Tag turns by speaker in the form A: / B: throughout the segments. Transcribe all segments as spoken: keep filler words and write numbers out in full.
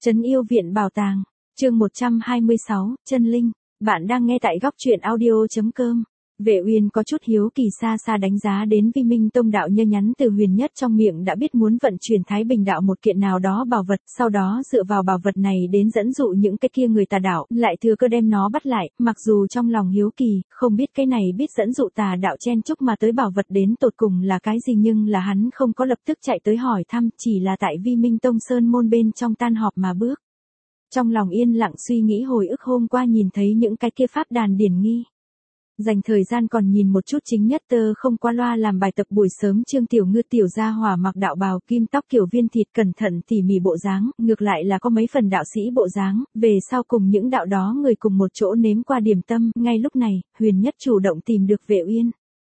A: Trấn Yêu Viện Bảo Tàng, chương một trăm hai mươi sáu, Chân Linh, bạn đang nghe tại góc truyện audio.com. Vệ Uyên có chút hiếu kỳ xa xa đánh giá đến Vi Minh Tông đạo nhân nhắn từ Huyền Nhất trong miệng đã biết muốn vận chuyển Thái Bình đạo một kiện nào đó bảo vật, sau đó dựa vào bảo vật này đến dẫn dụ những cái kia người tà đạo, lại thừa cơ đem nó bắt lại, mặc dù trong lòng hiếu kỳ, không biết cái này biết dẫn dụ tà đạo chen chúc mà tới bảo vật đến tột cùng là cái gì, nhưng là hắn không có lập tức chạy tới hỏi thăm, chỉ là tại Vi Minh Tông sơn môn bên trong tan họp mà bước. Trong lòng yên lặng suy nghĩ hồi ức hôm qua nhìn thấy những cái kia pháp đàn điển nghi. Dành thời gian còn nhìn một chút Chính Nhất Tơ không qua loa làm bài tập buổi sớm Trương Tiểu Ngư tiểu gia hỏa mặc đạo bào kim tóc kiểu viên thịt cẩn thận tỉ mỉ bộ dáng, ngược lại là có mấy phần đạo sĩ bộ dáng, về sau cùng những đạo đó người cùng một chỗ nếm qua điểm tâm, ngay lúc này, Huyền Nhất chủ động tìm được Vệ Uyên.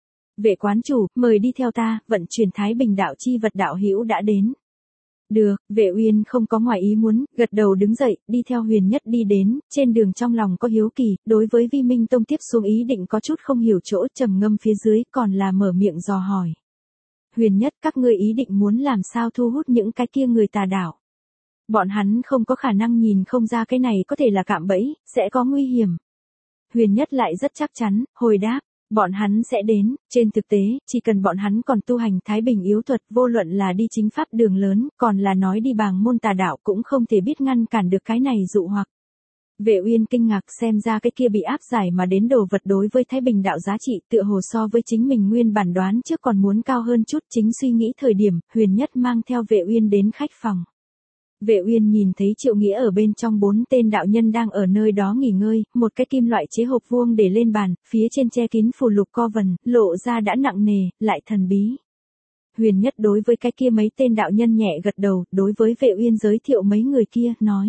A: Vệ quán chủ, mời đi theo ta, vận chuyển Thái Bình đạo chi vật đạo hữu đã đến. Được, Vệ Uyên không có ngoài ý muốn, gật đầu đứng dậy, đi theo Huyền Nhất đi đến, trên đường trong lòng có hiếu kỳ, đối với Vi Minh Tông tiếp xuống ý định có chút không hiểu chỗ, trầm ngâm phía dưới, còn là mở miệng dò hỏi. Huyền Nhất, các ngươi ý định muốn làm sao thu hút những cái kia người tà đạo? Bọn hắn không có khả năng nhìn không ra cái này có thể là cạm bẫy, sẽ có nguy hiểm. Huyền Nhất lại rất chắc chắn, hồi đáp. Bọn hắn sẽ đến, trên thực tế, chỉ cần bọn hắn còn tu hành Thái Bình yếu thuật, vô luận là đi chính pháp đường lớn, còn là nói đi bàng môn tà đạo cũng không thể biết ngăn cản được cái này dụ hoặc. Vệ Uyên kinh ngạc xem ra cái kia bị áp giải mà đến đồ vật đối với Thái Bình đạo giá trị tựa hồ so với chính mình nguyên bản đoán trước còn muốn cao hơn chút. Chính suy nghĩ thời điểm, Huyền Nhất mang theo Vệ Uyên đến khách phòng. Vệ Uyên nhìn thấy Triệu Nghĩa ở bên trong bốn tên đạo nhân đang ở nơi đó nghỉ ngơi, một cái kim loại chế hộp vuông để lên bàn, phía trên che kín phù lục co vần, lộ ra đã nặng nề, lại thần bí. Huyền Nhất đối với cái kia mấy tên đạo nhân nhẹ gật đầu, đối với Vệ Uyên giới thiệu mấy người kia, nói.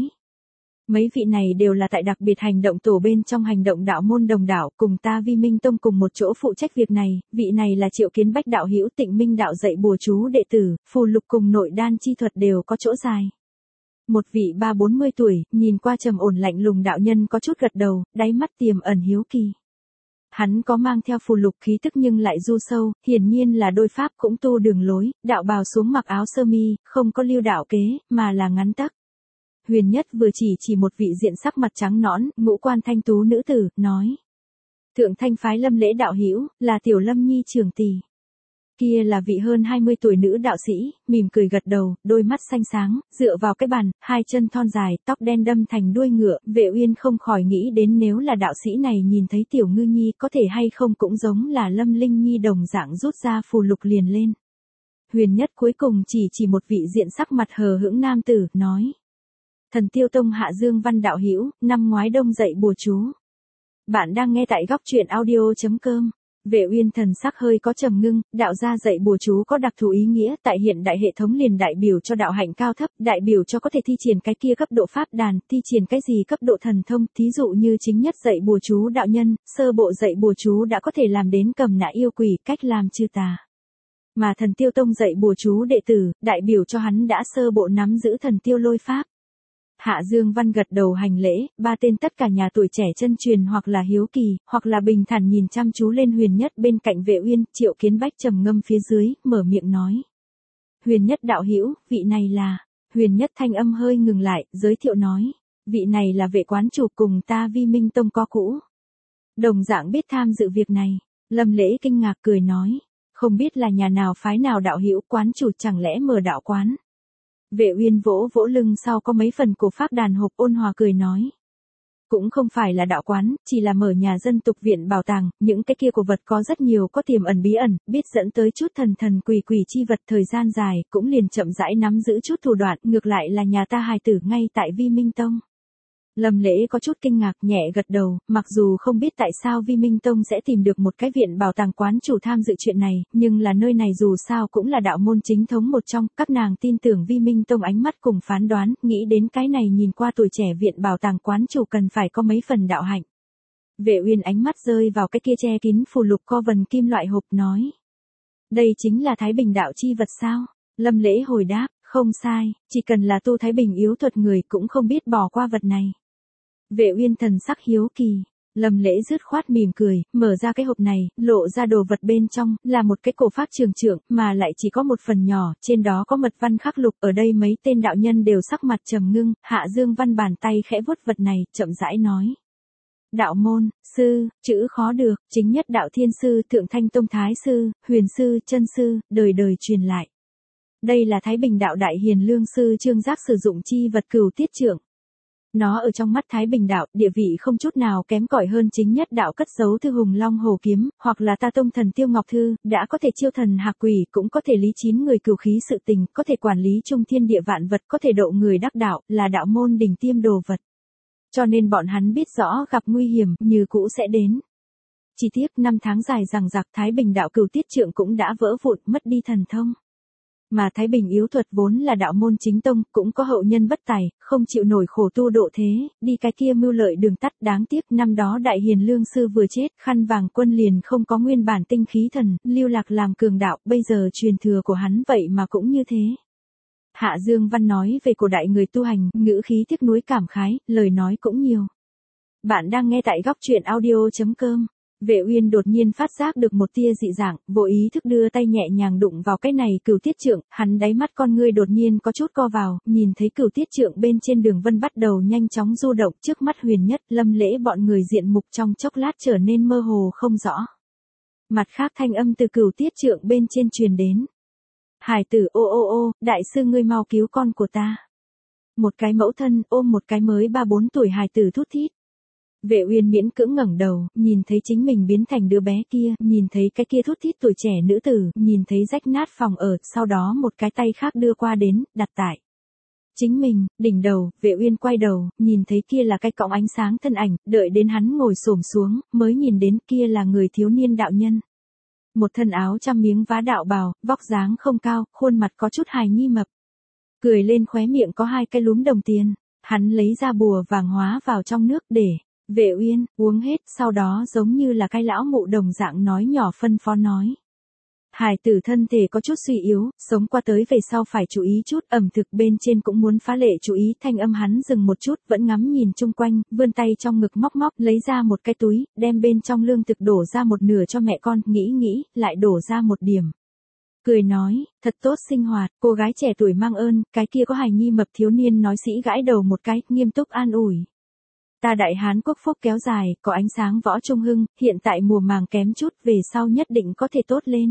A: Mấy vị này đều là tại đặc biệt hành động tổ bên trong hành động đạo môn đồng đạo, cùng ta Vi Minh Tông cùng một chỗ phụ trách việc này, vị này là Triệu Kiến Bách đạo hữu Tịnh Minh đạo dạy bùa chú đệ tử, phù lục cùng nội đan chi thuật đều có chỗ dài. Một vị ba bốn mươi tuổi, nhìn qua trầm ổn lạnh lùng đạo nhân có chút gật đầu, đáy mắt tiềm ẩn hiếu kỳ. Hắn có mang theo phù lục khí tức nhưng lại du sâu, hiển nhiên là đôi pháp cũng tu đường lối, đạo bào xuống mặc áo sơ mi, không có lưu đạo kế, mà là ngắn tắc. Huyền Nhất vừa chỉ chỉ một vị diện sắc mặt trắng nõn, ngũ quan thanh tú nữ tử, nói. Thượng Thanh phái Lâm Lễ đạo hữu, là Tiểu Lâm Nhi trưởng tỷ. Kia là vị hơn hai mươi tuổi nữ đạo sĩ, mỉm cười gật đầu, đôi mắt xanh sáng, dựa vào cái bàn, hai chân thon dài, tóc đen đâm thành đuôi ngựa, Vệ Uyên không khỏi nghĩ đến nếu là đạo sĩ này nhìn thấy Tiểu Ngư Nhi có thể hay không cũng giống là Lâm Linh Nhi đồng dạng rút ra phù lục liền lên. Huyền Nhất cuối cùng chỉ chỉ một vị diện sắc mặt hờ hững nam tử, nói. Thần Tiêu Tông Hạ Dương Văn đạo hữu, năm ngoái đông dạy bùa chú. Bạn đang nghe tại góc truyện audio.com. Vệ Uyên thần sắc hơi có trầm ngưng, đạo gia dạy bùa chú có đặc thù ý nghĩa, tại hiện đại hệ thống liền đại biểu cho đạo hạnh cao thấp, đại biểu cho có thể thi triển cái kia cấp độ pháp đàn, thi triển cái gì cấp độ thần thông, thí dụ như Chính Nhất dạy bùa chú đạo nhân, sơ bộ dạy bùa chú đã có thể làm đến cầm nã yêu quỷ, cách làm trừ tà. Mà Thần Tiêu Tông dạy bùa chú đệ tử, đại biểu cho hắn đã sơ bộ nắm giữ thần tiêu lôi pháp. Hạ Dương Văn gật đầu hành lễ, ba tên tất cả nhà tuổi trẻ chân truyền hoặc là hiếu kỳ, hoặc là bình thản nhìn chăm chú lên Huyền Nhất bên cạnh Vệ Uyên, Triệu Kiến Bách trầm ngâm phía dưới, mở miệng nói. Huyền Nhất đạo hữu, vị này là, Huyền Nhất thanh âm hơi ngừng lại, giới thiệu nói, vị này là Vệ quán chủ cùng ta Vi Minh Tông có cũ. Đồng dạng biết tham dự việc này, Lâm Lễ kinh ngạc cười nói, không biết là nhà nào phái nào đạo hữu, quán chủ chẳng lẽ mở đạo quán. Vệ Uyên vỗ vỗ lưng sau có mấy phần cổ pháp đàn hộp, ôn hòa cười nói. Cũng không phải là đạo quán, chỉ là mở nhà dân tục viện bảo tàng, những cái kia cổ vật có rất nhiều có tiềm ẩn bí ẩn, biết dẫn tới chút thần thần quỷ quỷ chi vật thời gian dài, cũng liền chậm rãi nắm giữ chút thủ đoạn, ngược lại là nhà ta hài tử ngay tại Vi Minh Tông. Lâm Lễ có chút kinh ngạc nhẹ gật đầu, mặc dù không biết tại sao Vi Minh Tông sẽ tìm được một cái viện bảo tàng quán chủ tham dự chuyện này, nhưng là nơi này dù sao cũng là đạo môn chính thống một trong, các nàng tin tưởng Vi Minh Tông ánh mắt cùng phán đoán, nghĩ đến cái này nhìn qua tuổi trẻ viện bảo tàng quán chủ cần phải có mấy phần đạo hạnh. Vệ Uyên ánh mắt rơi vào cái kia che kín phù lục co vần kim loại hộp nói. Đây chính là Thái Bình đạo chi vật sao? Lâm Lễ hồi đáp, không sai, chỉ cần là tu Thái Bình yếu thuật người cũng không biết bỏ qua vật này. Vệ Uyên thần sắc hiếu kỳ, Lâm Lễ dứt khoát mỉm cười, mở ra cái hộp này, lộ ra đồ vật bên trong, là một cái cổ pháp trường trượng, mà lại chỉ có một phần nhỏ, trên đó có mật văn khắc lục, ở đây mấy tên đạo nhân đều sắc mặt trầm ngưng, Hạ Dương Văn bàn tay khẽ vuốt vật này, chậm rãi nói. Đạo môn, sư, chữ khó được, chính nhất đạo thiên sư, thượng thanh tông thái sư, huyền sư, chân sư, đời đời truyền lại. Đây là Thái Bình đạo đại hiền lương sư Trương Giác sử dụng chi vật cửu tiết trượng. Nó ở trong mắt Thái Bình đạo, địa vị không chút nào kém cỏi hơn chính nhất đạo cất giấu thư hùng long hổ kiếm, hoặc là ta tông thần tiêu ngọc thư, đã có thể chiêu thần hạc quỷ, cũng có thể lý chín người cửu khí sự tình, có thể quản lý trung thiên địa vạn vật, có thể độ người đắc đạo, là đạo môn đỉnh tiêm đồ vật. Cho nên bọn hắn biết rõ gặp nguy hiểm, như cũ sẽ đến. Chỉ tiếc năm tháng dài rằng giặc Thái Bình đạo cửu tiết trượng cũng đã vỡ vụn, mất đi thần thông. Mà Thái Bình yếu thuật vốn là đạo môn chính tông, cũng có hậu nhân bất tài, không chịu nổi khổ tu độ thế, đi cái kia mưu lợi đường tắt, đáng tiếc năm đó đại hiền lương sư vừa chết, khăn vàng quân liền không có nguyên bản tinh khí thần, lưu lạc làm cường đạo, bây giờ truyền thừa của hắn vậy mà cũng như thế. Hạ Dương Văn nói về cổ đại người tu hành, ngữ khí tiếc nuối cảm khái, lời nói cũng nhiều. Bạn đang nghe tại góc truyện audio chấm com. Vệ Uyên đột nhiên phát giác được một tia dị dạng, vô ý thức đưa tay nhẹ nhàng đụng vào cái này cửu tiết trượng, hắn đáy mắt con ngươi đột nhiên có chút co vào, nhìn thấy cửu tiết trượng bên trên đường vân bắt đầu nhanh chóng du động, trước mắt Huyền Nhất, Lâm Lễ bọn người diện mục trong chốc lát trở nên mơ hồ không rõ. Mặt khác thanh âm từ cửu tiết trượng bên trên truyền đến. Hải tử ô ô ô, đại sư ngươi mau cứu con của ta. Một cái mẫu thân ôm một cái mới ba bốn tuổi hài tử thút thít. Vệ Uyên miễn cưỡng ngẩng đầu, nhìn thấy chính mình biến thành đứa bé kia, nhìn thấy cái kia thút thít tuổi trẻ nữ tử, nhìn thấy rách nát phòng ở, sau đó một cái tay khác đưa qua đến, đặt tại chính mình, đỉnh đầu. Vệ Uyên quay đầu, nhìn thấy kia là cái cọng ánh sáng thân ảnh, đợi đến hắn ngồi xổm xuống, mới nhìn đến kia là người thiếu niên đạo nhân. Một thân áo trăm miếng vá đạo bào, vóc dáng không cao, khuôn mặt có chút hài nhi mập. Cười lên khóe miệng có hai cái lúm đồng tiền, hắn lấy ra bùa vàng hóa vào trong nước để Vệ Uyên uống hết, sau đó giống như là cái lão mụ đồng dạng nói nhỏ phân phó nói. Hải tử thân thể có chút suy yếu, sống qua tới về sau phải chú ý chút, ẩm thực bên trên cũng muốn phá lệ chú ý. Thanh âm hắn dừng một chút, vẫn ngắm nhìn chung quanh, vươn tay trong ngực móc móc, lấy ra một cái túi, đem bên trong lương thực đổ ra một nửa cho mẹ con, nghĩ nghĩ, lại đổ ra một điểm. Cười nói, thật tốt sinh hoạt, cô gái trẻ tuổi mang ơn, cái kia có hài nhi mập thiếu niên nói sĩ gãi đầu một cái, nghiêm túc an ủi. Ta đại hán quốc phúc kéo dài, có ánh sáng võ trung hưng, hiện tại mùa màng kém chút, về sau nhất định có thể tốt lên.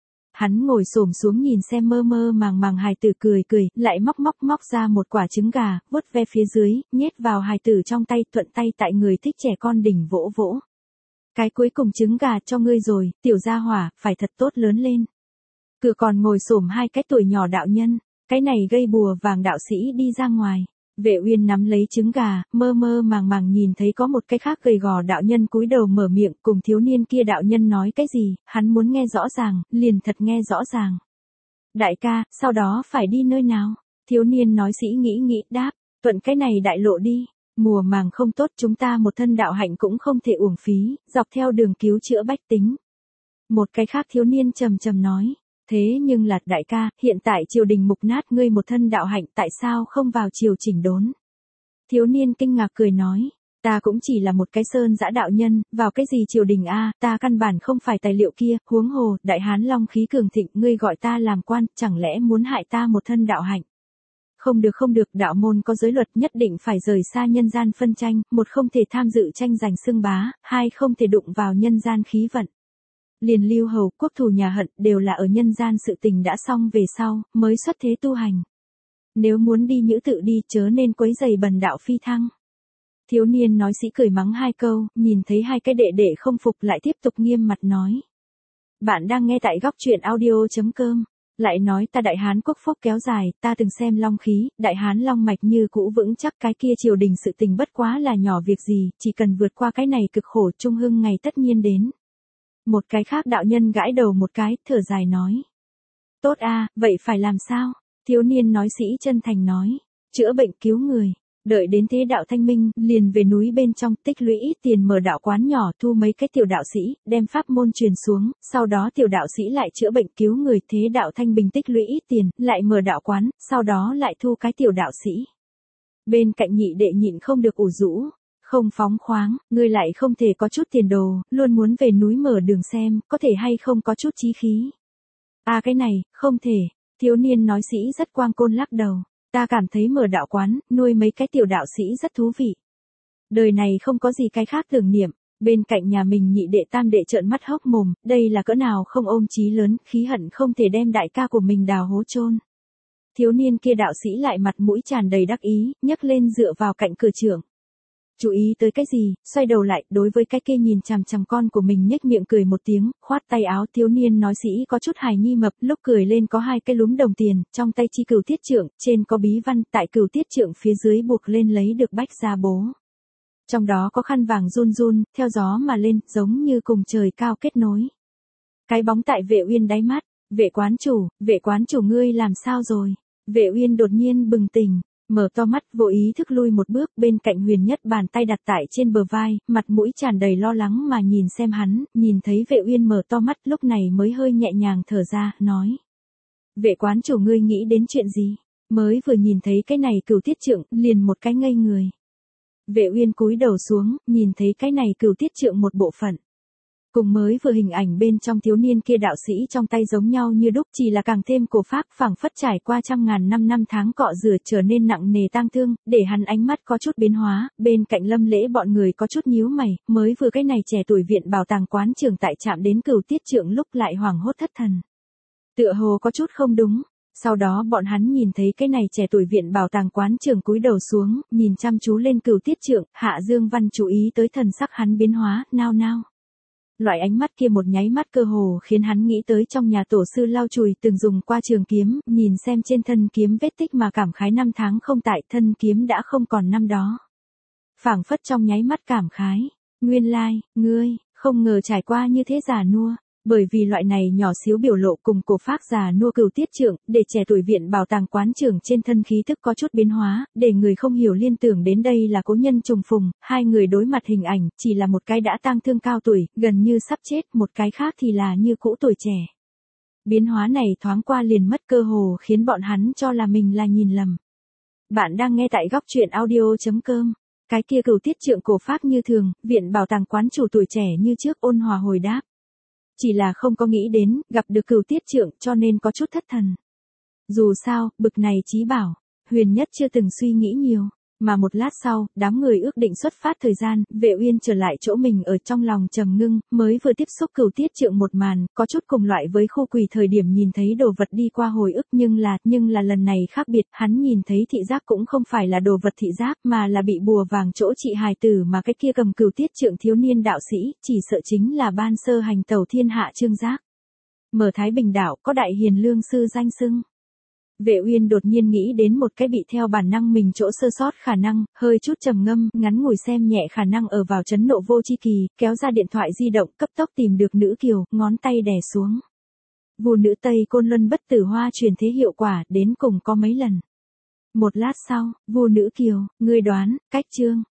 A: Hắn ngồi xổm xuống nhìn xem mơ mơ màng màng hài tử, cười cười, lại móc móc móc ra một quả trứng gà, vuốt ve phía dưới, nhét vào hài tử trong tay, thuận tay tại người thích trẻ con đỉnh vỗ vỗ. Cái cuối cùng trứng gà cho ngươi rồi, tiểu gia hỏa, phải thật tốt lớn lên. Cửa còn ngồi xổm hai cái tuổi nhỏ đạo nhân, cái này gây bùa vàng đạo sĩ đi ra ngoài. Vệ Uyên nắm lấy trứng gà, mơ mơ màng màng nhìn thấy có một cái khác gầy gò đạo nhân cúi đầu mở miệng, cùng thiếu niên kia đạo nhân nói cái gì, hắn muốn nghe rõ ràng, liền thật nghe rõ ràng. Đại ca, sau đó phải đi nơi nào? Thiếu niên nói sĩ nghĩ nghĩ, đáp, thuận cái này đại lộ đi, mùa màng không tốt, chúng ta một thân đạo hạnh cũng không thể uổng phí, dọc theo đường cứu chữa bách tính. Một cái khác thiếu niên trầm trầm nói. Thế nhưng là, đại ca, hiện tại triều đình mục nát, ngươi một thân đạo hạnh tại sao không vào triều chỉnh đốn? Thiếu niên kinh ngạc cười nói, ta cũng chỉ là một cái sơn dã đạo nhân, vào cái gì triều đình a, ta căn bản không phải tài liệu kia, huống hồ, đại hán long khí cường thịnh, ngươi gọi ta làm quan, chẳng lẽ muốn hại ta một thân đạo hạnh? Không được không được, đạo môn có giới luật, nhất định phải rời xa nhân gian phân tranh, một không thể tham dự tranh giành xưng bá, hai không thể đụng vào nhân gian khí vận. Liền lưu hầu, quốc thù nhà hận, đều là ở nhân gian sự tình đã xong về sau, mới xuất thế tu hành. Nếu muốn đi nhữ tự đi, chớ nên quấy giày bần đạo phi thăng. Thiếu niên nói sĩ cười mắng hai câu, nhìn thấy hai cái đệ đệ không phục lại tiếp tục nghiêm mặt nói. Bạn đang nghe tại góc truyện audio chấm com. Lại nói ta đại hán quốc phúc kéo dài, ta từng xem long khí, đại hán long mạch như cũ vững chắc, cái kia triều đình sự tình bất quá là nhỏ việc gì, chỉ cần vượt qua cái này cực khổ trung hưng ngày tất nhiên đến. Một cái khác đạo nhân gãi đầu một cái, thở dài nói. Tốt a, vậy phải làm sao? Thiếu niên nói sĩ chân thành nói. Chữa bệnh cứu người. Đợi đến thế đạo thanh minh, liền về núi bên trong, tích lũy ít tiền mở đạo quán nhỏ, thu mấy cái tiểu đạo sĩ, đem pháp môn truyền xuống, sau đó tiểu đạo sĩ lại chữa bệnh cứu người, thế đạo thanh bình tích lũy ít tiền, lại mở đạo quán, sau đó lại thu cái tiểu đạo sĩ. Bên cạnh nhị đệ nhịn không được ủ rũ. Không phóng khoáng, ngươi lại không thể có chút tiền đồ, luôn muốn về núi mở đường xem, có thể hay không có chút chí khí. À cái này, không thể, thiếu niên nói sĩ rất quang côn lắc đầu, ta cảm thấy mở đạo quán, nuôi mấy cái tiểu đạo sĩ rất thú vị. Đời này không có gì cái khác tưởng niệm, bên cạnh nhà mình nhị đệ tam đệ trợn mắt hốc mồm, đây là cỡ nào không ôm chí lớn, khí hận không thể đem đại ca của mình đào hố chôn. Thiếu niên kia đạo sĩ lại mặt mũi tràn đầy đắc ý, nhấc lên dựa vào cạnh cửa trưởng. Chú ý tới cái gì, xoay đầu lại, đối với cái kia nhìn chằm chằm con của mình nhếch miệng cười một tiếng, khoát tay áo. Thiếu niên nói sĩ có chút hài nhi mập, lúc cười lên có hai cái lúm đồng tiền, trong tay chi cửu tiết trượng, trên có bí văn, tại cửu tiết trượng phía dưới buộc lên lấy được bách gia bố. Trong đó có khăn vàng run run, theo gió mà lên, giống như cùng trời cao kết nối. Cái bóng tại Vệ Uyên đáy mắt, vệ quán chủ, vệ quán chủ ngươi làm sao rồi? Vệ Uyên đột nhiên bừng tỉnh, mở to mắt vô ý thức lui một bước, bên cạnh Huyền Nhất bàn tay đặt tại trên bờ vai, mặt mũi tràn đầy lo lắng mà nhìn xem hắn, nhìn thấy Vệ Uyên mở to mắt lúc này mới hơi nhẹ nhàng thở ra, nói. Vệ quán chủ ngươi nghĩ đến chuyện gì? Mới vừa nhìn thấy cái này cửu tiết trượng, liền một cái ngây người. Vệ Uyên cúi đầu xuống, nhìn thấy cái này cửu tiết trượng một bộ phận. Cùng mới vừa hình ảnh bên trong thiếu niên kia đạo sĩ trong tay giống nhau như đúc, chỉ là càng thêm cổ phác, phảng phất trải qua trăm ngàn năm năm tháng cọ rửa trở nên nặng nề tang thương, để hắn ánh mắt có chút biến hóa. Bên cạnh Lâm Lễ bọn người có chút nhíu mày, mới vừa cái này trẻ tuổi viện bảo tàng quán trưởng tại chạm đến cửu tiết trượng lúc lại hoảng hốt thất thần. Tựa hồ có chút không đúng. Sau đó bọn hắn nhìn thấy cái này trẻ tuổi viện bảo tàng quán trưởng cúi đầu xuống, nhìn chăm chú lên cửu tiết trượng, Hạ Dương Văn chú ý tới thần sắc hắn biến hóa, nao nao. Loại ánh mắt kia một nháy mắt cơ hồ khiến hắn nghĩ tới trong nhà tổ sư lau chùi từng dùng qua trường kiếm, nhìn xem trên thân kiếm vết tích mà cảm khái năm tháng không tại, thân kiếm đã không còn năm đó. Phảng phất trong nháy mắt cảm khái, nguyên lai, ngươi, không ngờ trải qua như thế già nua. Bởi vì loại này nhỏ xíu biểu lộ cùng cổ phác già nua cửu tiết trượng, để trẻ tuổi viện bảo tàng quán trưởng trên thân khí thức có chút biến hóa, để người không hiểu liên tưởng đến đây là cố nhân trùng phùng, hai người đối mặt hình ảnh, chỉ là một cái đã tang thương cao tuổi, gần như sắp chết, một cái khác thì là như cũ tuổi trẻ. Biến hóa này thoáng qua liền mất cơ hồ khiến bọn hắn cho là mình là nhìn lầm. Bạn đang nghe tại góc truyện audio chấm com. Cái kia cửu tiết trượng cổ phác như thường, viện bảo tàng quán chủ tuổi trẻ như trước ôn hòa hồi đáp. Chỉ là không có nghĩ đến, gặp được cửu tiết trượng cho nên có chút thất thần. Dù sao, bực này chí bảo, Huyền Nhất chưa từng suy nghĩ nhiều. Mà một lát sau, đám người ước định xuất phát thời gian, Vệ Uyên trở lại chỗ mình ở trong lòng trầm ngưng, mới vừa tiếp xúc cửu tiết trượng một màn, có chút cùng loại với khu quỷ thời điểm nhìn thấy đồ vật đi qua hồi ức, nhưng là, nhưng là lần này khác biệt, hắn nhìn thấy thị giác cũng không phải là đồ vật thị giác, mà là bị bùa vàng chỗ trị hài tử mà cái kia cầm cửu tiết trượng thiếu niên đạo sĩ, chỉ sợ chính là ban sơ hành tẩu thiên hạ Trương Giác. Mở Thái Bình đảo, có đại hiền lương sư danh xưng. Vệ Uyên đột nhiên nghĩ đến một cái bị theo bản năng mình chỗ sơ sót khả năng, hơi chút trầm ngâm, ngắn ngủi xem nhẹ khả năng ở vào chấn nộ vô chi kỳ, kéo ra điện thoại di động, cấp tốc tìm được nữ kiều, ngón tay đè xuống. Vù nữ Tây Côn Luân bất tử hoa truyền thế hiệu quả, đến cùng có mấy lần. Một lát sau, vù nữ kiều, ngươi đoán, cách chương,